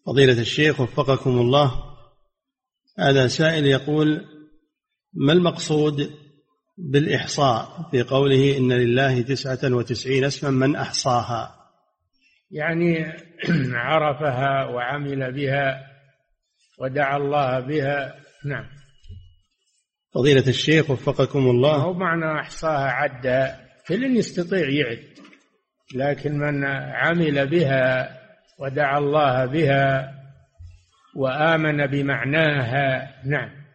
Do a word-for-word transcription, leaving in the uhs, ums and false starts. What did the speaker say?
فضيلة الشيخ وفقكم الله، هذا سائل يقول: ما المقصود بالإحصاء في قوله إن لله تسعة وتسعين اسما من أحصاها؟ يعني عرفها وعمل بها ودعا الله بها. نعم. فضيلة الشيخ وفقكم الله، هو معنى أحصاها عدها، كل يستطيع يعد، لكن من عمل بها ودعا الله بها وآمن بمعناها. نعم.